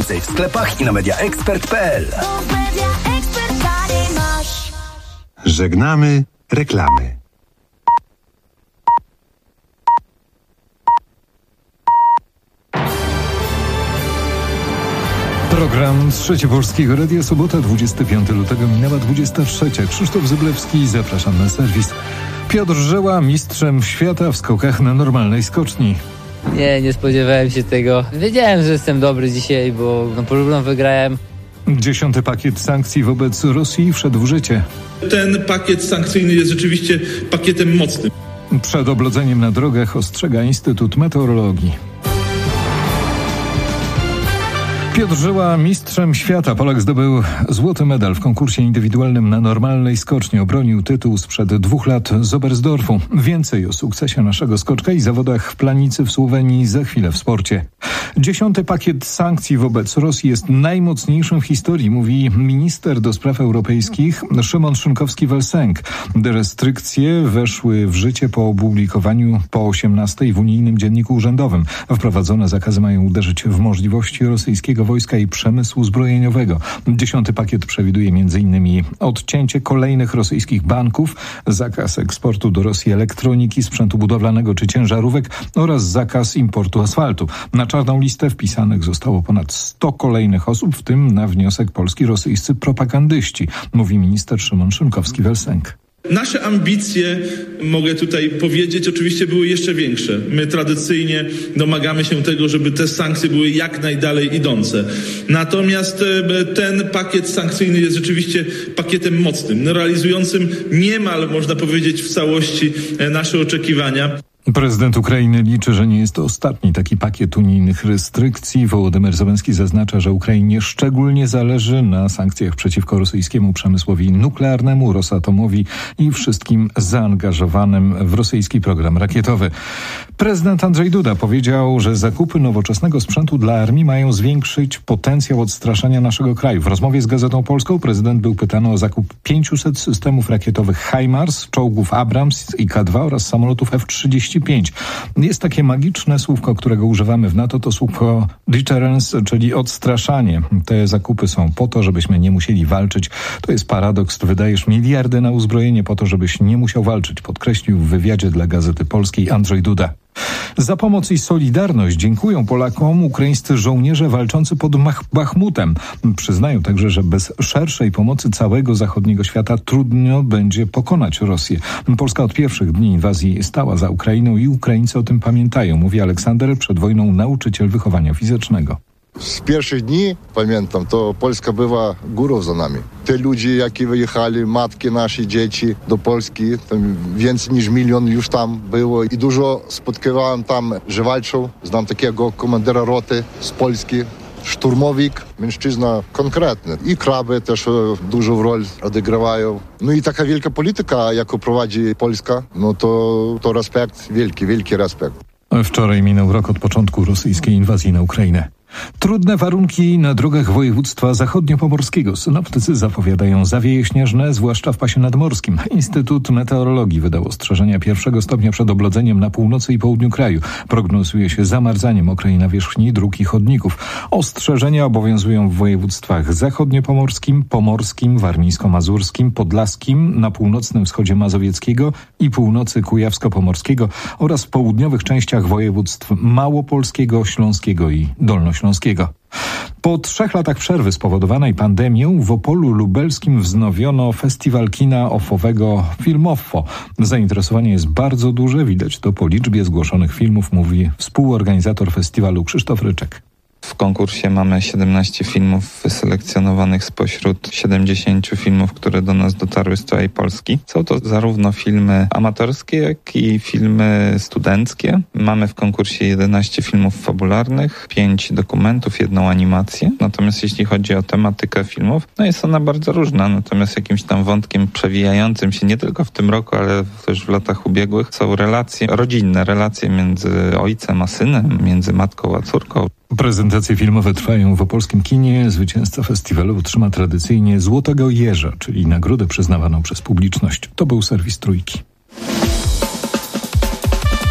Więcej w sklepach i na mediaexpert.pl. Żegnamy reklamy. Program z Trzeciej Polskiego Radia, sobota 25 lutego, minęła 23. Krzysztof Zyblewski, zapraszam na serwis. Piotr Żyła, mistrzem świata w skokach na normalnej skoczni. Nie spodziewałem się tego. Wiedziałem, że jestem dobry dzisiaj, bo porówno wygrałem. 10. pakiet sankcji wobec Rosji wszedł w życie. Ten pakiet sankcyjny jest rzeczywiście pakietem mocnym. Przed oblodzeniem na drogach ostrzega Instytut Meteorologii. Piotr Żyła, mistrzem świata. Polak zdobył złoty medal w konkursie indywidualnym na normalnej skoczni. Obronił tytuł sprzed 2 lat z Oberstdorfu. Więcej o sukcesie naszego skoczka i zawodach w Planicy w Słowenii za chwilę w sporcie. 10. pakiet sankcji wobec Rosji jest najmocniejszym w historii, mówi minister do spraw europejskich Szymon Szynkowski-Welsenk. Restrykcje weszły w życie po opublikowaniu po 18 w unijnym dzienniku urzędowym. Wprowadzone zakazy mają uderzyć w możliwości rosyjskiego wojska i przemysłu zbrojeniowego. 10. pakiet przewiduje m.in. odcięcie kolejnych rosyjskich banków, zakaz eksportu do Rosji elektroniki, sprzętu budowlanego czy ciężarówek oraz zakaz importu asfaltu. Na czarną listę wpisanych zostało ponad 100 kolejnych osób, w tym na wniosek Polski rosyjscy propagandyści, mówi minister Szymon Szynkowski-Welsenk. Nasze ambicje, mogę tutaj powiedzieć, oczywiście były jeszcze większe. My tradycyjnie domagamy się tego, żeby te sankcje były jak najdalej idące. Natomiast ten pakiet sankcyjny jest rzeczywiście pakietem mocnym, realizującym niemal, można powiedzieć, w całości nasze oczekiwania. Prezydent Ukrainy liczy, że nie jest to ostatni taki pakiet unijnych restrykcji. Wołodymyr Zełenski zaznacza, że Ukrainie szczególnie zależy na sankcjach przeciwko rosyjskiemu przemysłowi nuklearnemu, Rosatomowi i wszystkim zaangażowanym w rosyjski program rakietowy. Prezydent Andrzej Duda powiedział, że zakupy nowoczesnego sprzętu dla armii mają zwiększyć potencjał odstraszania naszego kraju. W rozmowie z Gazetą Polską prezydent był pytany o zakup 500 systemów rakietowych HIMARS, czołgów Abrams i K2 oraz samolotów F-35. Jest takie magiczne słówko, którego używamy w NATO, to słówko deterrence, czyli odstraszanie. Te zakupy są po to, żebyśmy nie musieli walczyć. To jest paradoks. Wydajesz miliardy na uzbrojenie po to, żebyś nie musiał walczyć, podkreślił w wywiadzie dla Gazety Polskiej Andrzej Duda. Za pomoc i solidarność dziękują Polakom ukraińscy żołnierze walczący pod Bachmutem. Przyznają także, że bez szerszej pomocy całego zachodniego świata trudno będzie pokonać Rosję. Polska od pierwszych dni inwazji stała za Ukrainą i Ukraińcy o tym pamiętają, mówi Aleksander, przed wojną nauczyciel wychowania fizycznego. Z pierwszych dni, pamiętam, to Polska była górą za nami. Te ludzie, jakie wyjechali, matki nasze, dzieci do Polski, tam więcej niż 1 milion już tam było i dużo spotkałem tam, że walczą. Znam takiego komandera roty z Polski, szturmowik, mężczyzna konkretny. I kraby też dużą rolę odgrywają. No i taka wielka polityka, jaką prowadzi Polska, no to respekt, wielki respekt. Wczoraj minął rok od początku rosyjskiej inwazji na Ukrainę. Trudne warunki na drogach województwa zachodniopomorskiego. Synoptycy zapowiadają zawieje śnieżne, zwłaszcza w pasie nadmorskim. Instytut Meteorologii wydał ostrzeżenia 1. stopnia przed oblodzeniem na północy i południu kraju. Prognozuje się zamarzanie mokrej nawierzchni dróg i chodników. Ostrzeżenia obowiązują w województwach zachodniopomorskim, pomorskim, warmińsko-mazurskim, podlaskim, na północnym wschodzie mazowieckiego i północy kujawsko-pomorskiego oraz w południowych częściach województw małopolskiego, śląskiego i dolnośląskiego. Po 3 latach przerwy spowodowanej pandemią w Opolu Lubelskim wznowiono festiwal kina ofowego Filmoffo. Zainteresowanie jest bardzo duże, widać to po liczbie zgłoszonych filmów, mówi współorganizator festiwalu Krzysztof Ryczek. W konkursie mamy 17 filmów wyselekcjonowanych spośród 70 filmów, które do nas dotarły z całej Polski. Są to zarówno filmy amatorskie, jak i filmy studenckie. Mamy w konkursie 11 filmów fabularnych, 5 dokumentów, 1 animację. Natomiast jeśli chodzi o tematykę filmów, no jest ona bardzo różna. Natomiast jakimś tam wątkiem przewijającym się nie tylko w tym roku, ale też w latach ubiegłych są relacje rodzinne, relacje między ojcem a synem, między matką a córką. Prezentacje filmowe trwają w opolskim kinie. Zwycięzca festiwalu otrzyma tradycyjnie Złotego Jeża, czyli nagrodę przyznawaną przez publiczność. To był serwis Trójki.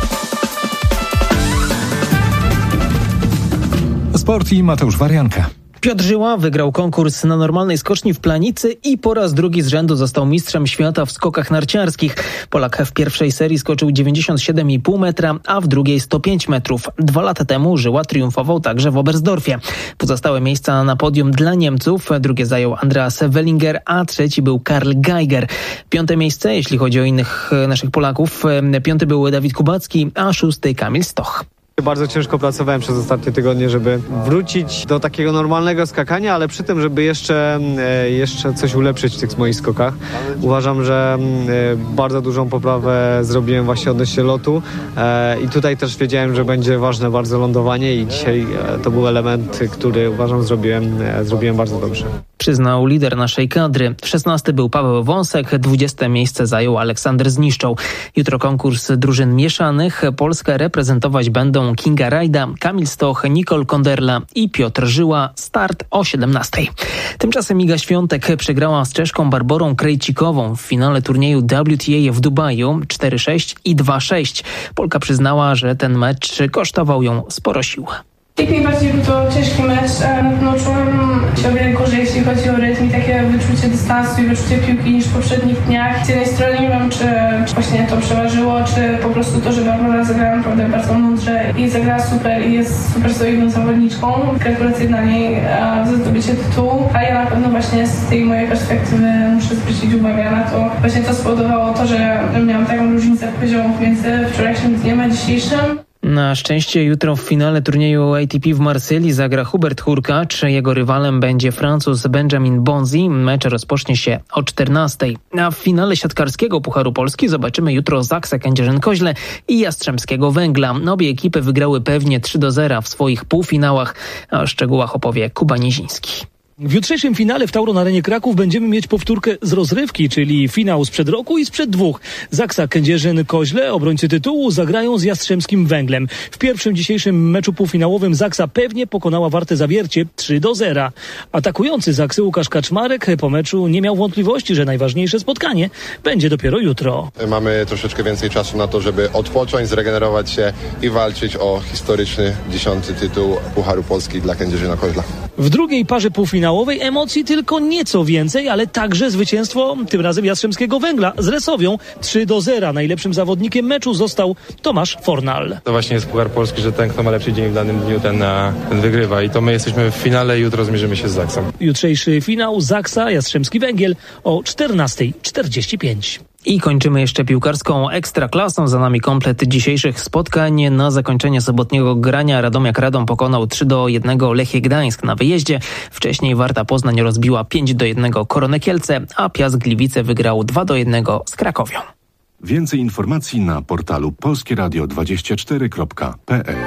Sport i Mateusz Warianka. Piotr Żyła wygrał konkurs na normalnej skoczni w Planicy i po raz drugi z rzędu został mistrzem świata w skokach narciarskich. Polak w pierwszej serii skoczył 97,5 metra, a w drugiej 105 metrów. 2 lata temu Żyła triumfował także w Oberstdorfie. Pozostałe miejsca na podium dla Niemców. Drugie zajął Andreas Wellinger, a trzeci był Karl Geiger. 5. miejsce, jeśli chodzi o innych naszych Polaków. 5. był Dawid Kubacki, a 6. Kamil Stoch. Bardzo ciężko pracowałem przez ostatnie tygodnie, żeby wrócić do takiego normalnego skakania, ale przy tym, żeby jeszcze coś ulepszyć w tych moich skokach. Uważam, że bardzo dużą poprawę zrobiłem właśnie odnośnie lotu i tutaj też wiedziałem, że będzie ważne bardzo lądowanie i dzisiaj to był element, który uważam zrobiłem bardzo dobrze. Przyznał lider naszej kadry. 16. był Paweł Wąsek, 20. miejsce zajął Aleksander Zniszczał. Jutro konkurs drużyn mieszanych. Polskę reprezentować będą Kinga Rajda, Kamil Stoch, Nicole Konderla i Piotr Żyła. Start o 17. Tymczasem Iga Świątek przegrała z Czeszką Barborą Krejcikową w finale turnieju WTA w Dubaju 4-6 i 2-6. Polka przyznała, że ten mecz kosztował ją sporo sił. Jak najbardziej był to ciężki mecz, no czułem się o wiele gorzej, jeśli chodzi o rytm i takie wyczucie dystansu i wyczucie piłki niż w poprzednich dniach. Z jednej strony nie wiem, czy właśnie to przeważyło, czy po prostu to, że Barbara zagrała naprawdę bardzo mądrze i zagrała super i jest super solidną zawodniczką. Gratulacje dla niej za zdobycie tytułu, a ja na pewno właśnie z tej mojej perspektywy muszę zwrócić uwagę na to. Właśnie to spowodowało to, że miałam taką różnicę poziomów między wczorajszym dniem a dzisiejszym. Na szczęście jutro w finale turnieju ATP w Marsylii zagra Hubert Hurkacz. Jego rywalem będzie Francuz Benjamin Bonzi. Mecz rozpocznie się o 14. A w finale siatkarskiego Pucharu Polski zobaczymy jutro Zaksa Kędzierzyn-Koźle i Jastrzębskiego Węgla. Obie ekipy wygrały pewnie 3-0 w swoich półfinałach. A o szczegółach opowie Kuba Niziński. W jutrzejszym finale w Tauron Arenie Kraków będziemy mieć powtórkę z rozrywki, czyli finał sprzed roku i sprzed 2. Zaksa Kędzierzyn-Koźle, obrońcy tytułu, zagrają z Jastrzębskim Węglem. W pierwszym dzisiejszym meczu półfinałowym Zaksa pewnie pokonała Wartę Zawiercie 3-0. Atakujący Zaksy Łukasz Kaczmarek po meczu nie miał wątpliwości, że najważniejsze spotkanie będzie dopiero jutro. Mamy troszeczkę więcej czasu na to, żeby odpocząć, zregenerować się i walczyć o historyczny 10. tytuł Pucharu Polski dla Kędzierzyna-Koźla. W drugiej parze półfinałowej emocji tylko nieco więcej, ale także zwycięstwo, tym razem Jastrzębskiego Węgla z Resowią 3-0. Najlepszym zawodnikiem meczu został Tomasz Fornal. To właśnie jest Puchar Polski, że ten, kto ma lepszy dzień w danym dniu, ten wygrywa. I to my jesteśmy w finale i jutro zmierzymy się z Zaksą. Jutrzejszy finał Zaksa Jastrzębski Węgiel o 14:45. I kończymy jeszcze piłkarską ekstraklasą. Za nami komplet dzisiejszych spotkań. Na zakończenie sobotniego grania Radomiak Radom pokonał 3-1 Lechia Gdańsk na wyjeździe. Wcześniej Warta Poznań rozbiła 5-1 Koronę Kielce, a Piast Gliwice wygrał 2-1 z Krakowią. Więcej informacji na portalu polskieradio24.pl.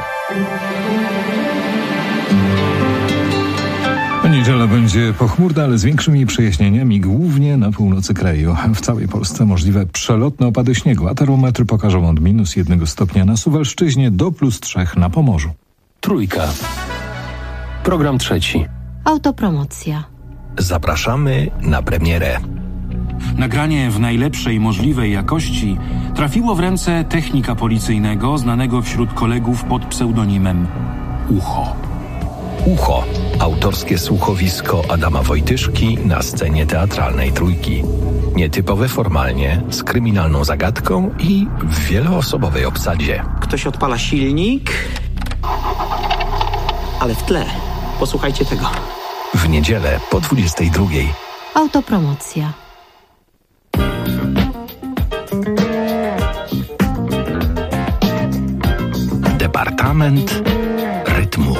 Niedziela będzie pochmurna, ale z większymi przejaśnieniami, głównie na północy kraju. W całej Polsce możliwe przelotne opady śniegu, a termometry pokażą od -1 stopnia na Suwalszczyźnie do +3 na Pomorzu. Trójka. Program trzeci. Autopromocja. Zapraszamy na premierę. Nagranie w najlepszej możliwej jakości trafiło w ręce technika policyjnego znanego wśród kolegów pod pseudonimem Ucho. Ucho. Autorskie słuchowisko Adama Wojtyszki na scenie teatralnej Trójki. Nietypowe formalnie, z kryminalną zagadką i w wieloosobowej obsadzie. Ktoś odpala silnik, ale w tle. Posłuchajcie tego. W niedzielę po 22:00. Autopromocja. Departament rytmu.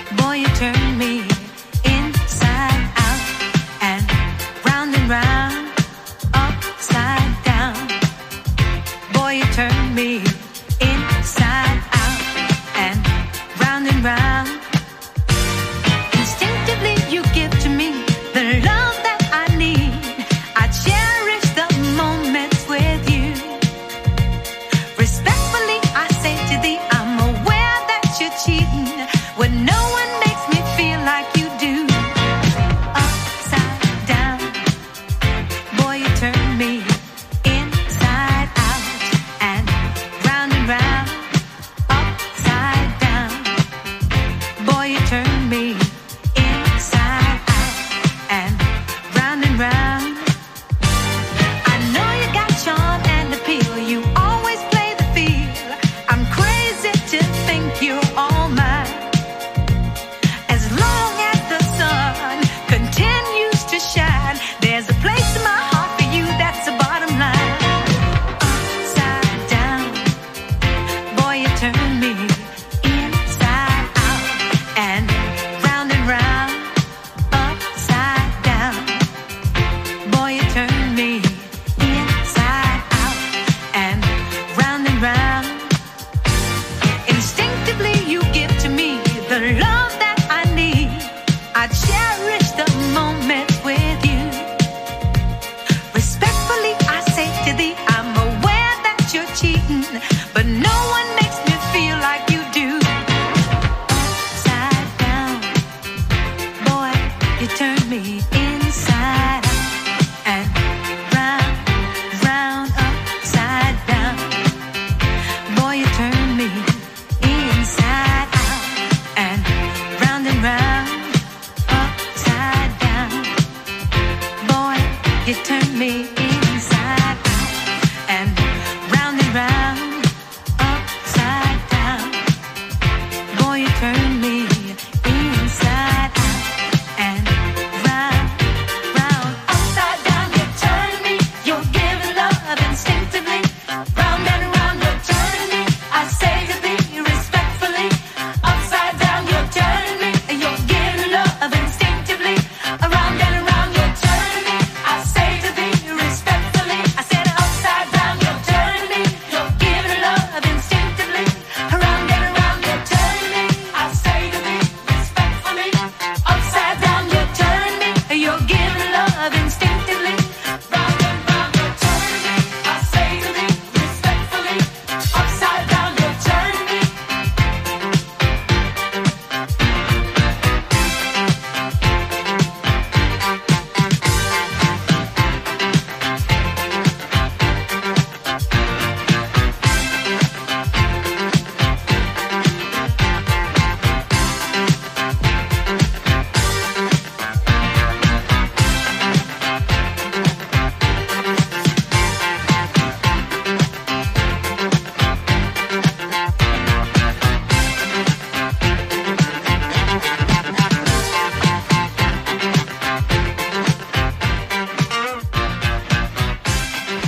Turn me inside out and round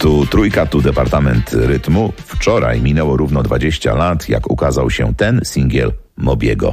Tu Trójka, tu Departament Rytmu. Wczoraj minęło równo 20 lat, jak ukazał się ten singiel Mobiego.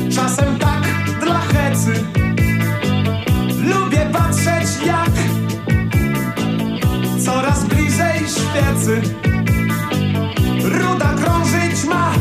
czasem tak dla hecy. Lubię patrzeć, jak coraz bliżej świecy ruda krążyć ma.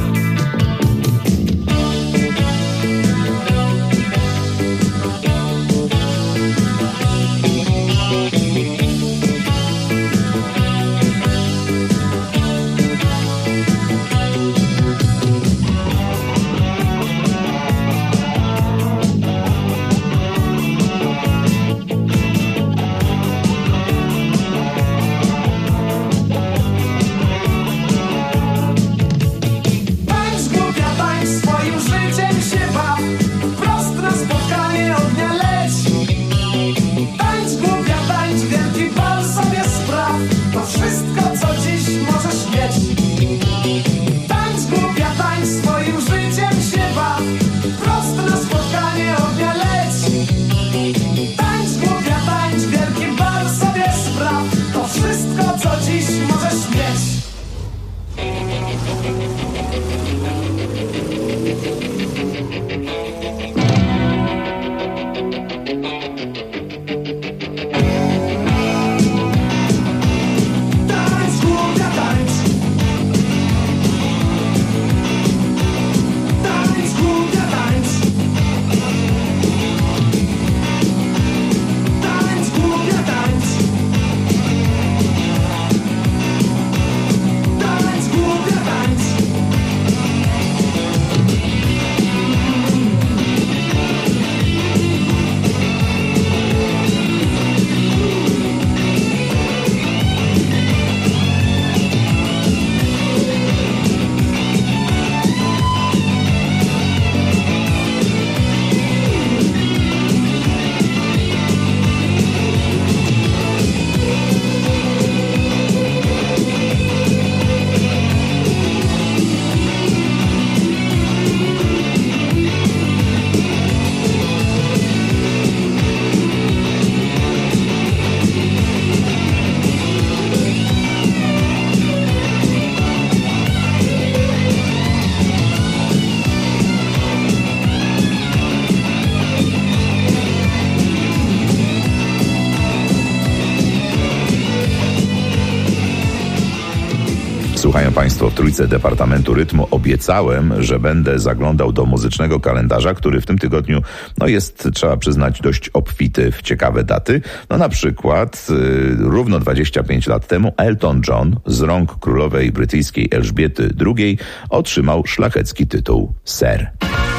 Słuchają Państwo w Trójce Departamentu Rytmu. Obiecałem, że będę zaglądał do muzycznego kalendarza, który w tym tygodniu jest, trzeba przyznać, dość obfity w ciekawe daty. Na przykład równo 25 lat temu Elton John z rąk królowej brytyjskiej Elżbiety II otrzymał szlachecki tytuł Sir.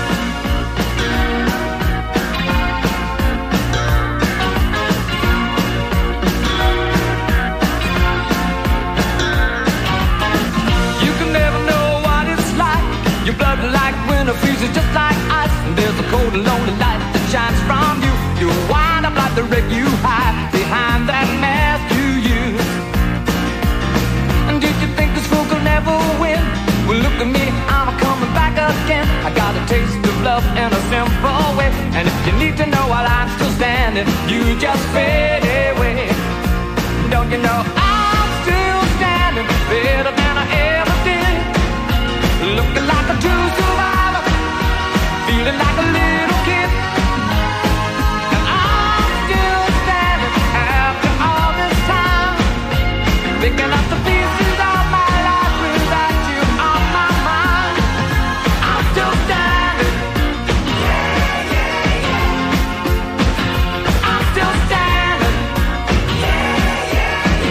Freezes just like ice, and there's a cold and lonely light that shines from you. You wind up like the wreck you hide behind that mask you use. And did you think this fool could never win? Well, look at me, I'm coming back again. I got a taste of love in a simple way. And if you need to know while I'm still standing, you just fade away. Don't you know I'm still standing better than I ever did? Looking like a true survivor, feeling like a little kid. And I'm still standing after all this time, picking up the pieces of my life without you on my mind. I'm still standing. Yeah, yeah, yeah. I'm still standing. Yeah, yeah,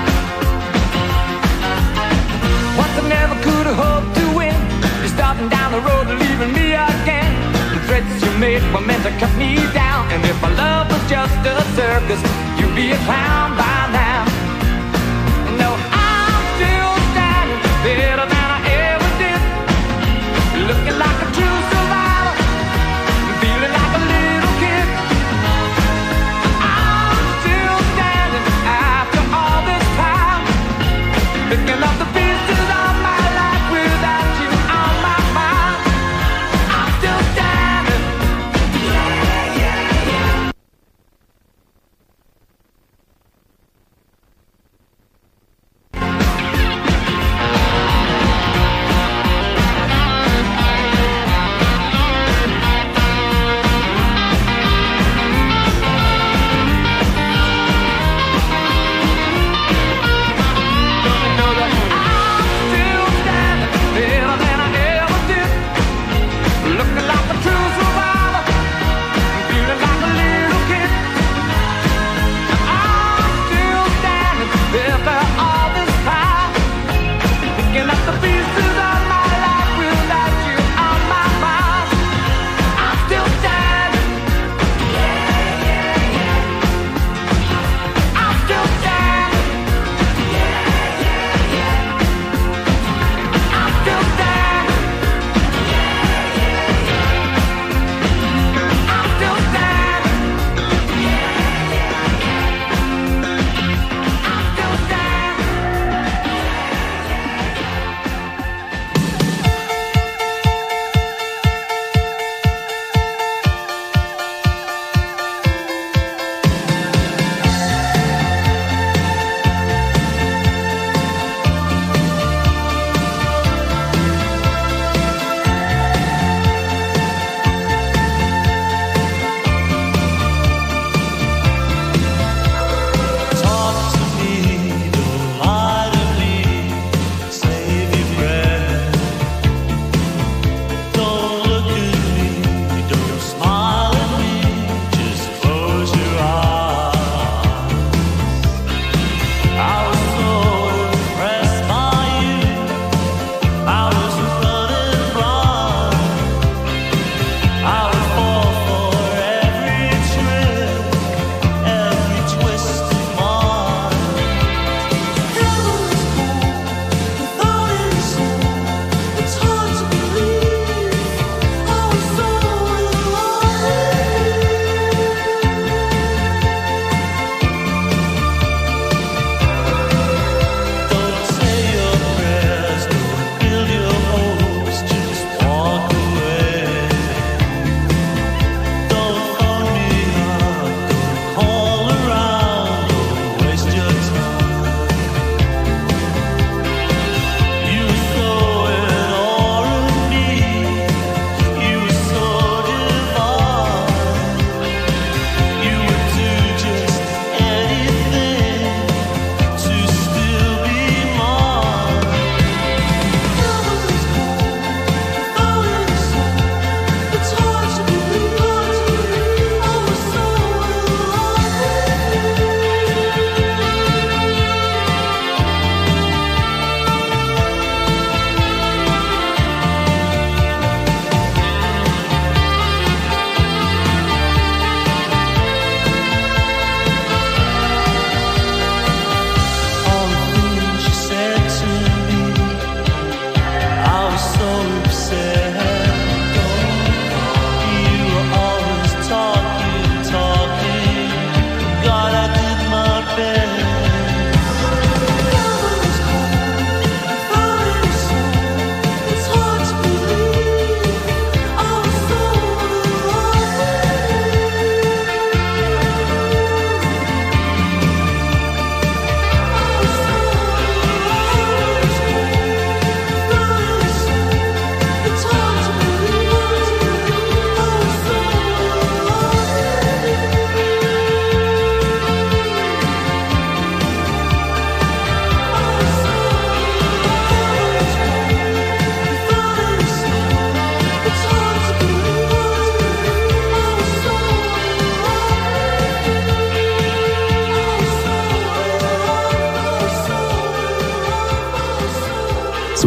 yeah. Once I never could have hoped to win. You're starting down the road and leaving me again. The threats you made were meant to cut me down. And if my love was just a circus, you'd be a clown by now. No, I'm still standing better than I ever did. Looking like a true survivor, feeling like a little kid. I'm still standing after all this time, picking up the pieces of my life without you on my mind. I'm still standing. Yeah, yeah, yeah.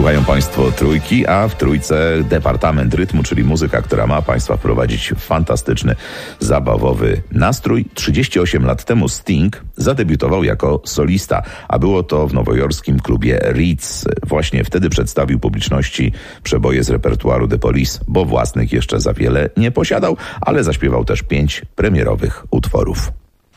Słuchają Państwo Trójki, a w Trójce Departament Rytmu, czyli muzyka, która ma Państwa wprowadzić w fantastyczny, zabawowy nastrój. 38 lat temu Sting zadebiutował jako solista, a było to w nowojorskim klubie Ritz. Właśnie wtedy przedstawił publiczności przeboje z repertuaru The Police, bo własnych jeszcze za wiele nie posiadał, ale zaśpiewał też 5 premierowych utworów.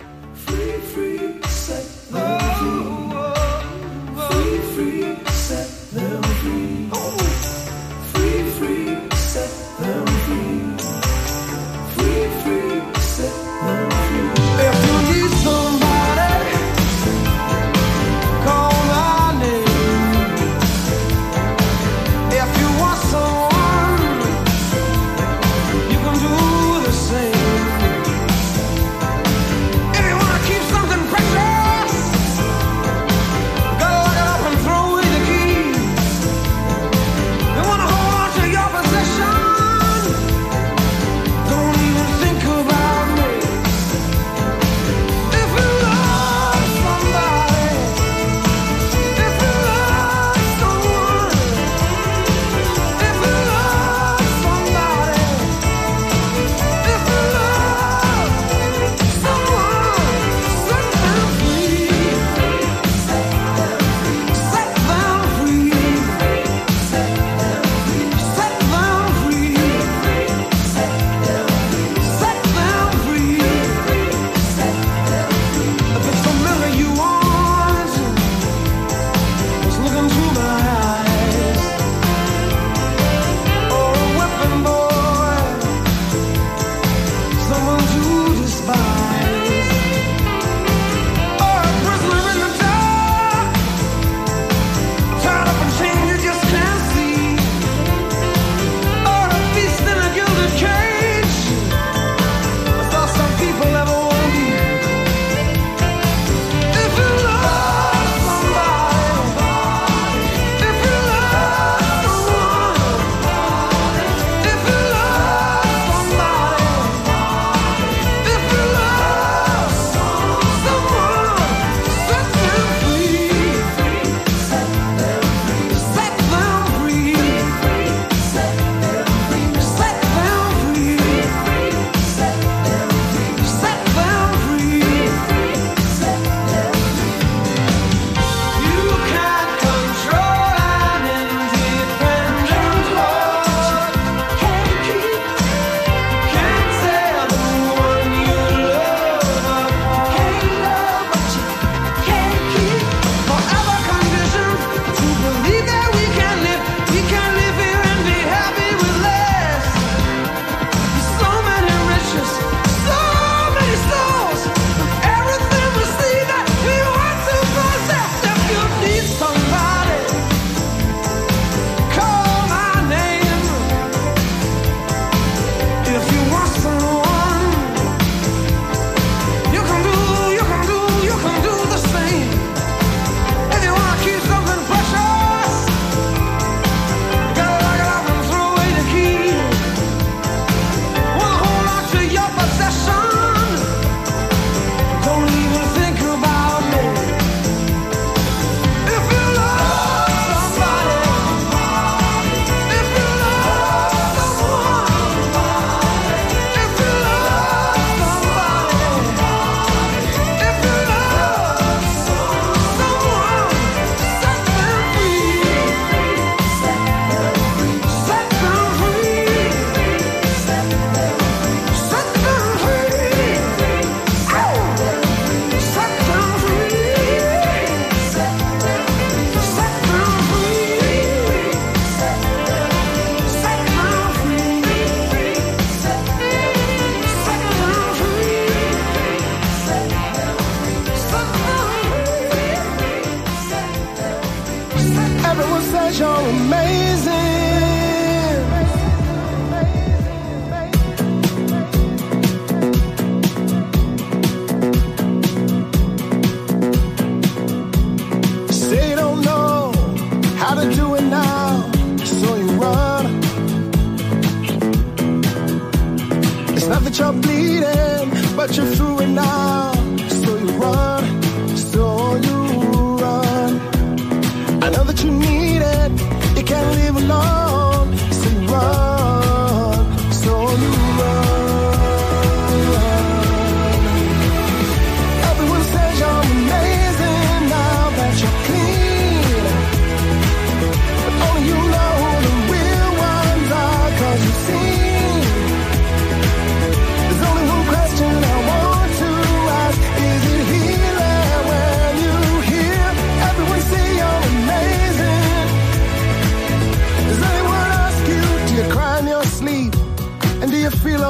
but you're through it now. So you run, so you run. I know that you need it. It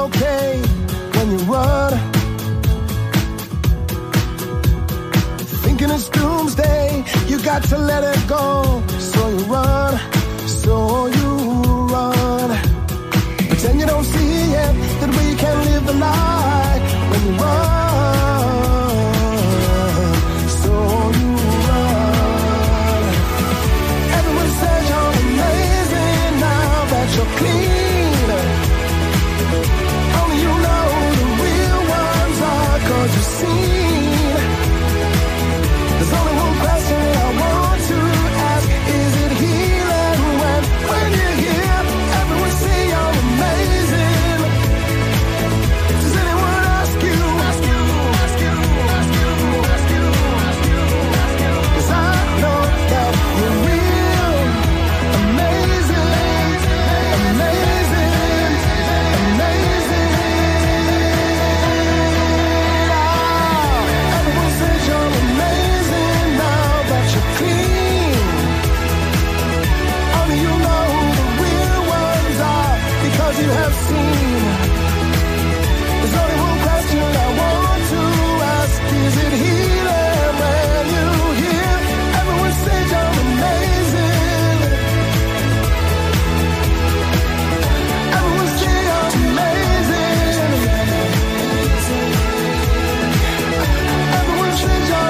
okay when you run. Thinking it's doomsday, you got to let it go. So you run, so you run. Pretend you don't see it, that we can live the lie when you run. So you run. Everyone says you're amazing now that you're clean. Only you know who the real ones are, 'cause you've seen. There's only one question I want to ask. Is it healing when you're here? Everyone say you're amazing. Does anyone ask you? 'Cause I know that you're real. Amazing, amazing, amazing. Everyone says you're amazing now that you're clean. Only you know who the real ones are, because you have seen. There's only one question I want to ask. Is it healing when you hear everyone say you're amazing? Everyone say you're amazing. Everyone say you're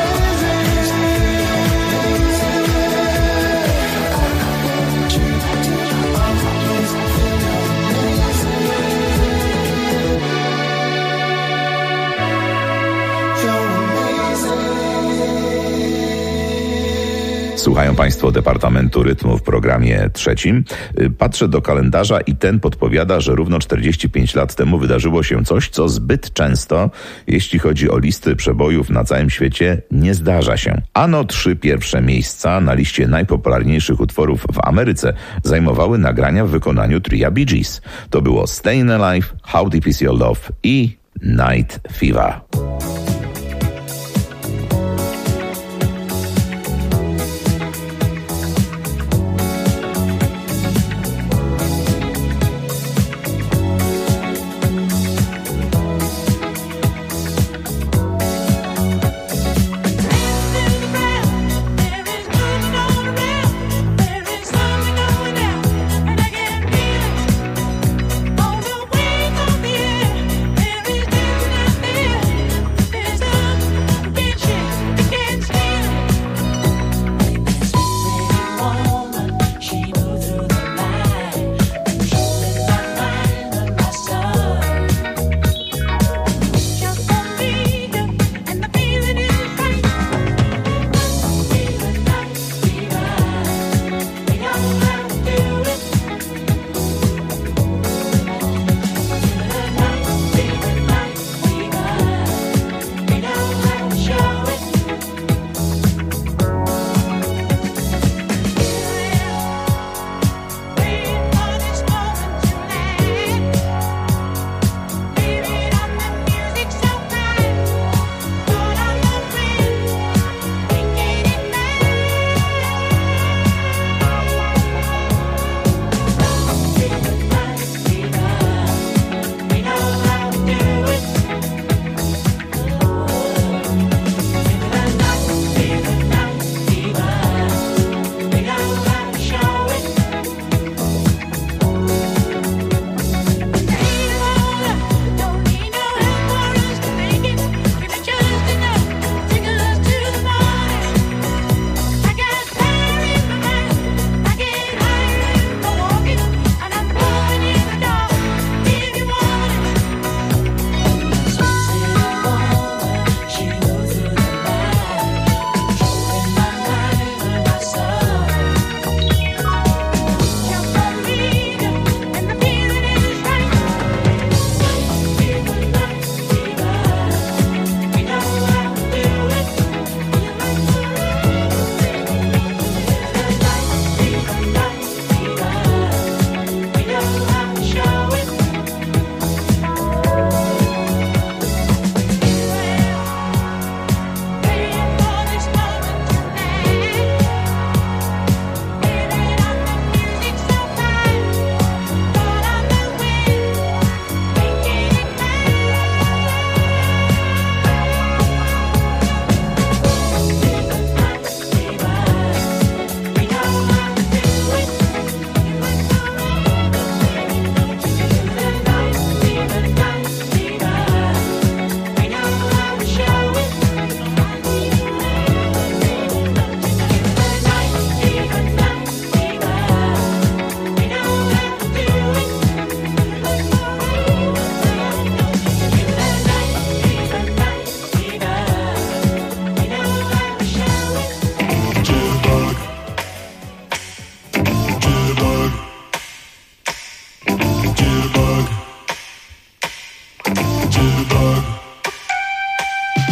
Słuchają Państwo Departamentu Rytmu w programie trzecim. Patrzę do kalendarza i ten podpowiada, że równo 45 lat temu wydarzyło się coś, co zbyt często, jeśli chodzi o listy przebojów na całym świecie, nie zdarza się. Ano 3 pierwsze miejsca na liście najpopularniejszych utworów w Ameryce zajmowały nagrania w wykonaniu tria Bee Gees. To było Stayin' Alive, How Deep Is Your Love i Night Fever.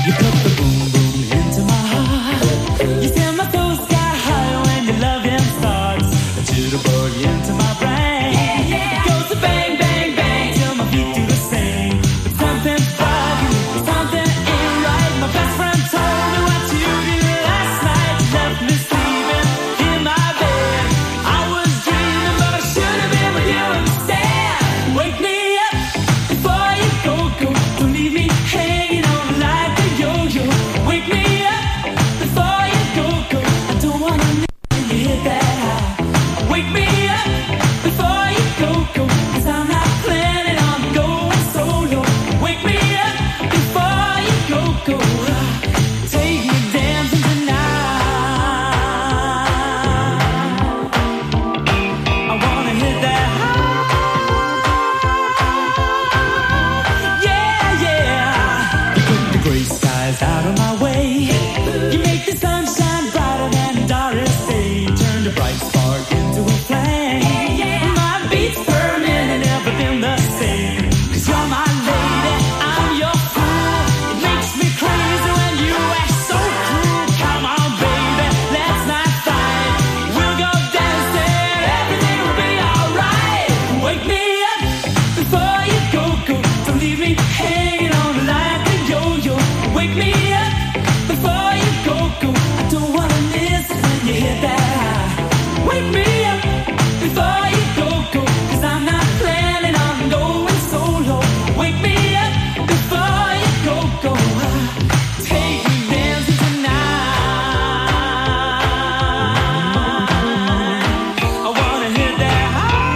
You put the boom boom into my heart. You send my soul sky high when your loving starts. A jitterbug into my brain. It goes to bang bang bang till my feet do the same. But something's bugging, something ain't right. My best friend told me what you did last night. You left me sleeping in my bed. I was dreaming, but I should have been with you instead. Wake me up before you go, go. Don't leave me hanging on like a yo-yo. Wake me up before you go, go. I don't wanna miss when you hit that high. Wake me up before you go, go. 'Cause I'm not planning on going solo. Wake me up before you go, go. Take me dancing tonight. I wanna hit that high. Yeah, yeah. You put the gray skies out of my way. You make the sunshine brighter than Doris Day. Turn the bright spark into a flame. My beats burning and never been the same. 'Cause you're my lady, I'm your fool. It makes me crazy when you act so cruel. Come on, baby, let's not fight. We'll go dancing, everything will be alright. Wake me up before you go, go. Don't leave me hanging on like a yo-yo. Wake me up before you go, go. I don't wanna miss when you hit that high. Wake me up before you go, go. 'Cause I'm not planning on going solo. Wake me up before you go, go. Take me dancing tonight. I wanna hit that high.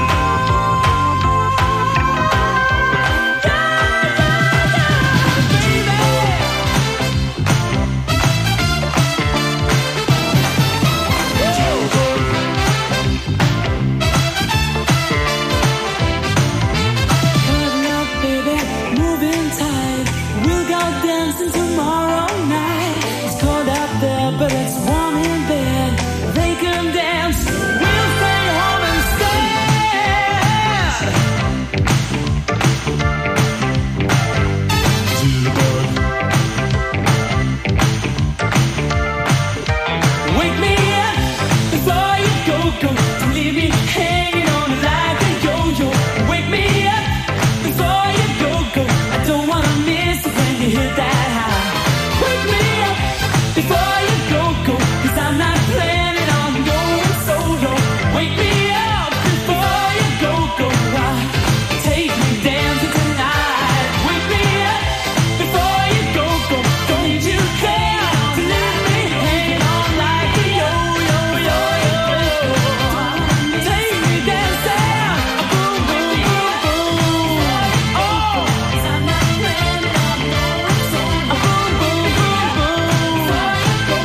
Cutting up, baby, moving tight. We'll go dancing tomorrow night. It's cold out there, but it's warm in bed. They can dance, we'll stay home instead. Wake me up before you go, go. Don't leave me hanging on like a yo-yo. Wake me up before you go, go. I don't wanna miss it when you hit that high. Wake me up before you go, go. 'Cause I'm not planning on going solo. Wake me up before you go, go. Take me dancing tonight. Wake me up before you go, go. Don't you care to leave me hanging on like a yo-yo, yo-yo. Take me dancing, boom, boom, boom, boom. Oh, 'cause I'm not planning on going solo. Boom, boom, boom, boom.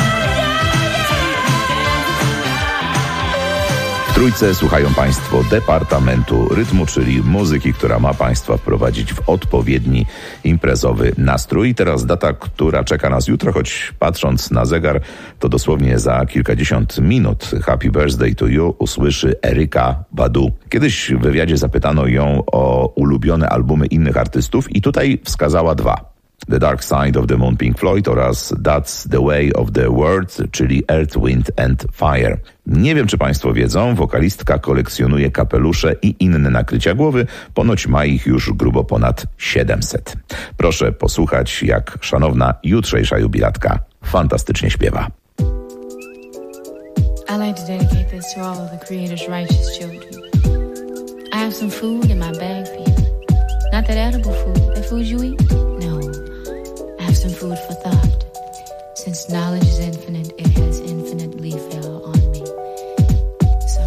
W Trójce słuchają Państwo Departamentu Rytmu, czyli muzyki, która ma Państwa wprowadzić w odpowiedni imprezowy nastrój. Teraz data, która czeka nas jutro, choć patrząc na zegar, to dosłownie za kilkadziesiąt minut Happy Birthday to You usłyszy Erykah Badu. Kiedyś w wywiadzie zapytano ją o ulubione albumy innych artystów i tutaj wskazała dwa. The Dark Side of the Moon Pink Floyd oraz That's the Way of the World, czyli Earth, Wind and Fire. Nie wiem, czy Państwo wiedzą, wokalistka kolekcjonuje kapelusze i inne nakrycia głowy, ponoć ma ich już grubo ponad 700. Proszę posłuchać, jak szanowna jutrzejsza jubilatka fantastycznie śpiewa. I like to dedicate this to all of the Creator's righteous children. I have some food in my bag for you. Not that edible food, the food you eat. No, I have some food for thought. Since knowledge is infinite, it has infinitely fell on me. So,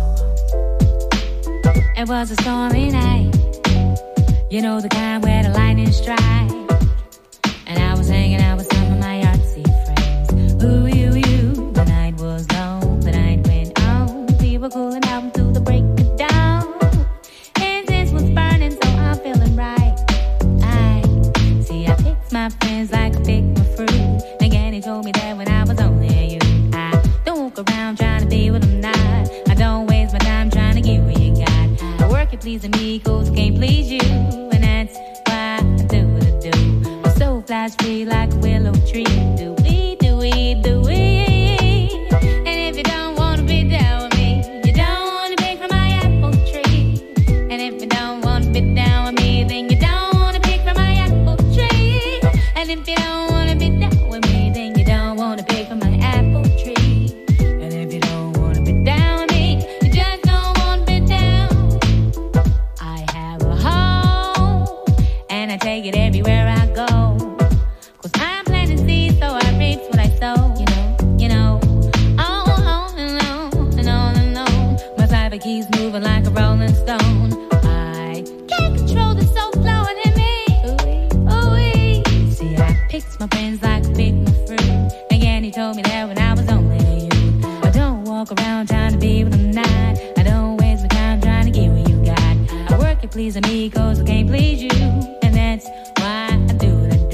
it was a stormy night. You know, the kind where the lightning strikes. And I was hanging out with some of my artsy friends. Ooh, you, the night was long, the night went on. We were cooling out through the break of dawn. Incense was burning, so I'm feeling right. I picked my friends like I picked my fruit. Again, he told me that when I was only a youth. I don't walk around trying to be what I'm not. I don't waste my time trying to get what you got. I work at pleasing me, cause I can't please you. And that's why I do what I do. flies free like a willow tree. Do we, do we, do we? And if you don't wanna be down with me, you don't wanna pick from my apple tree. And if you don't wanna be down with me, then you don't wanna pick from my apple tree. And if you don't wanna be down with me, then you don't wanna pick from my apple tree. And if you don't wanna be down with me, you just don't wanna be down. I have a home, and I take it everywhere I go. 'Cause I'm planting seeds, so I reap what I sow. You know, on and on and on and on. My cyber keeps moving like a rolling stone. I can't control the soul flowing in me. Ooh-wee. See, I picked my friends like I picked my fruit. Again, he told me that when I was only a youth. I don't walk around trying to be what I'm not. I don't waste my time trying to get what you got. I work at pleasing me 'cause I can't please you. And that's why I do what I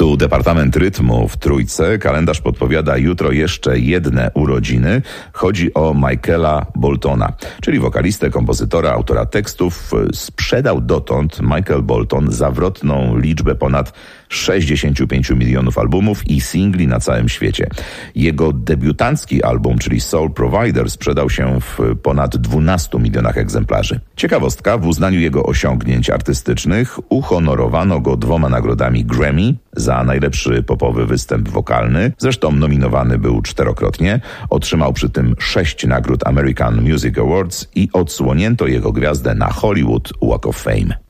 Tu Departament Rytmu w Trójce. Kalendarz podpowiada jutro jeszcze jedne urodziny. Chodzi o Michaela Boltona, czyli wokalistę, kompozytora, autora tekstów. Sprzedał dotąd Michael Bolton zawrotną liczbę ponad 65 milionów albumów i singli na całym świecie. Jego debiutancki album, czyli Soul Provider, sprzedał się w ponad 12 milionach egzemplarzy. Ciekawostka, w uznaniu jego osiągnięć artystycznych uhonorowano go 2 nagrodami Grammy za najlepszy popowy występ wokalny. Zresztą nominowany był 4-krotnie. Otrzymał przy tym 6 nagród American Music Awards i odsłonięto jego gwiazdę na Hollywood Walk of Fame.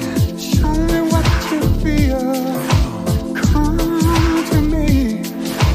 Show me what you feel. Come to me.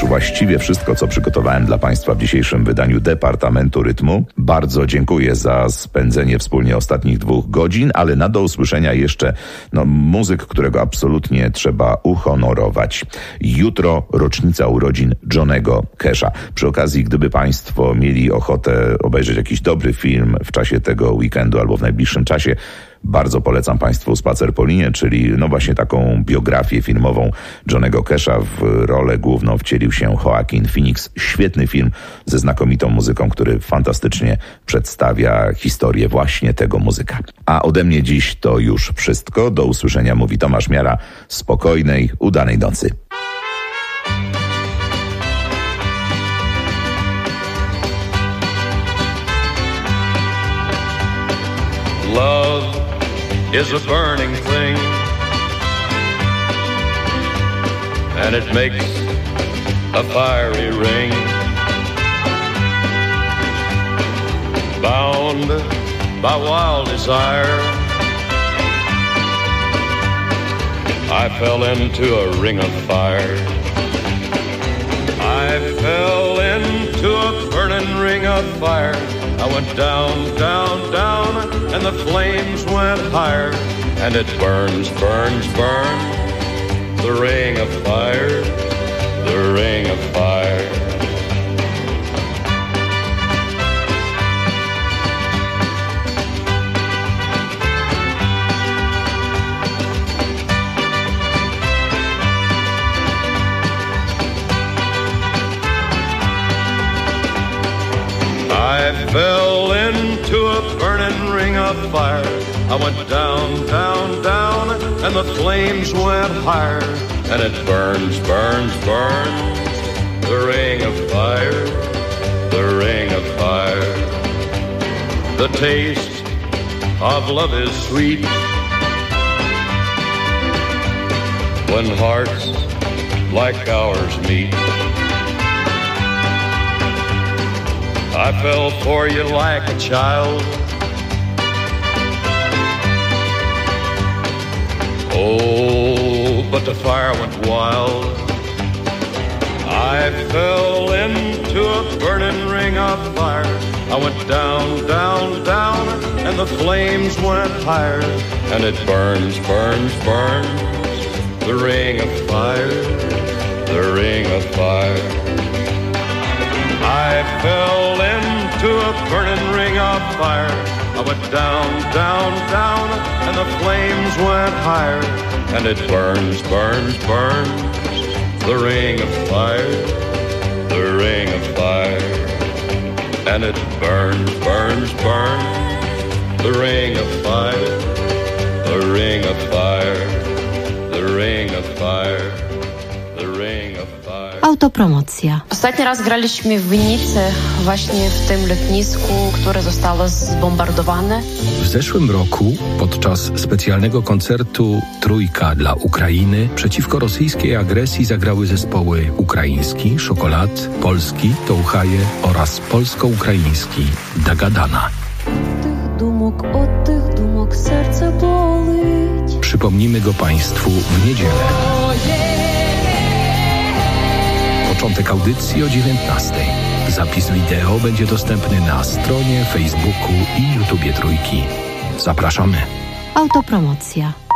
już właściwie wszystko, co przygotowałem dla Państwa w dzisiejszym wydaniu Departamentu Rytmu. Bardzo dziękuję za spędzenie wspólnie ostatnich 2 godzin, ale do usłyszenia jeszcze muzyk, którego absolutnie trzeba uhonorować. Jutro rocznica urodzin Johnnego Casha. Przy okazji, gdyby Państwo mieli ochotę obejrzeć jakiś dobry film w czasie tego weekendu albo w najbliższym czasie, bardzo polecam Państwu Spacer po linie, czyli właśnie taką biografię filmową Johnnego Casha. W rolę główną wcielił się Joaquin Phoenix. Świetny film ze znakomitą muzyką, który fantastycznie przedstawia historię właśnie tego muzyka. A ode mnie dziś to już wszystko. Do usłyszenia, mówi Tomasz Miara. Spokojnej, udanej nocy. Love is a burning thing, and it makes a fiery ring. Bound by wild desire, I fell into a ring of fire. I fell into a burning ring of fire. I went down, down, down, and the flames went higher. And it burns, burns, burns, the ring of fire, the ring of fire. I fell into a burning ring of fire. I went down, down, down, and the flames went higher. And it burns, burns, burns, the ring of fire, the ring of fire. The taste of love is sweet when hearts like ours meet. I fell for you like a child. Oh, but the fire went wild. I fell into a burning ring of fire. I went down, down, down, and the flames went higher. And it burns, burns, burns, the ring of fire, the ring of fire. I fell into a burning ring of fire. I went down, down, down, and the flames went higher. And it burns, burns, burns, the ring of fire, the ring of fire. And it burns, burns, burns, the ring of fire, the ring of fire, the ring of fire, the ring of fire. Autopromocja. Ostatni raz graliśmy w Winnicy, właśnie w tym lotnisku, które zostało zbombardowane. W zeszłym roku podczas specjalnego koncertu Trójka dla Ukrainy przeciwko rosyjskiej agresji zagrały zespoły ukraiński, Szokolad, polski, Touchaje oraz polsko-ukraiński Dagadana. Od tych dumok serce bolить. Przypomnimy go Państwu w niedzielę. Początek audycji o 19:00. Zapis wideo będzie dostępny na stronie, Facebooku i YouTubie Trójki. Zapraszamy. Autopromocja.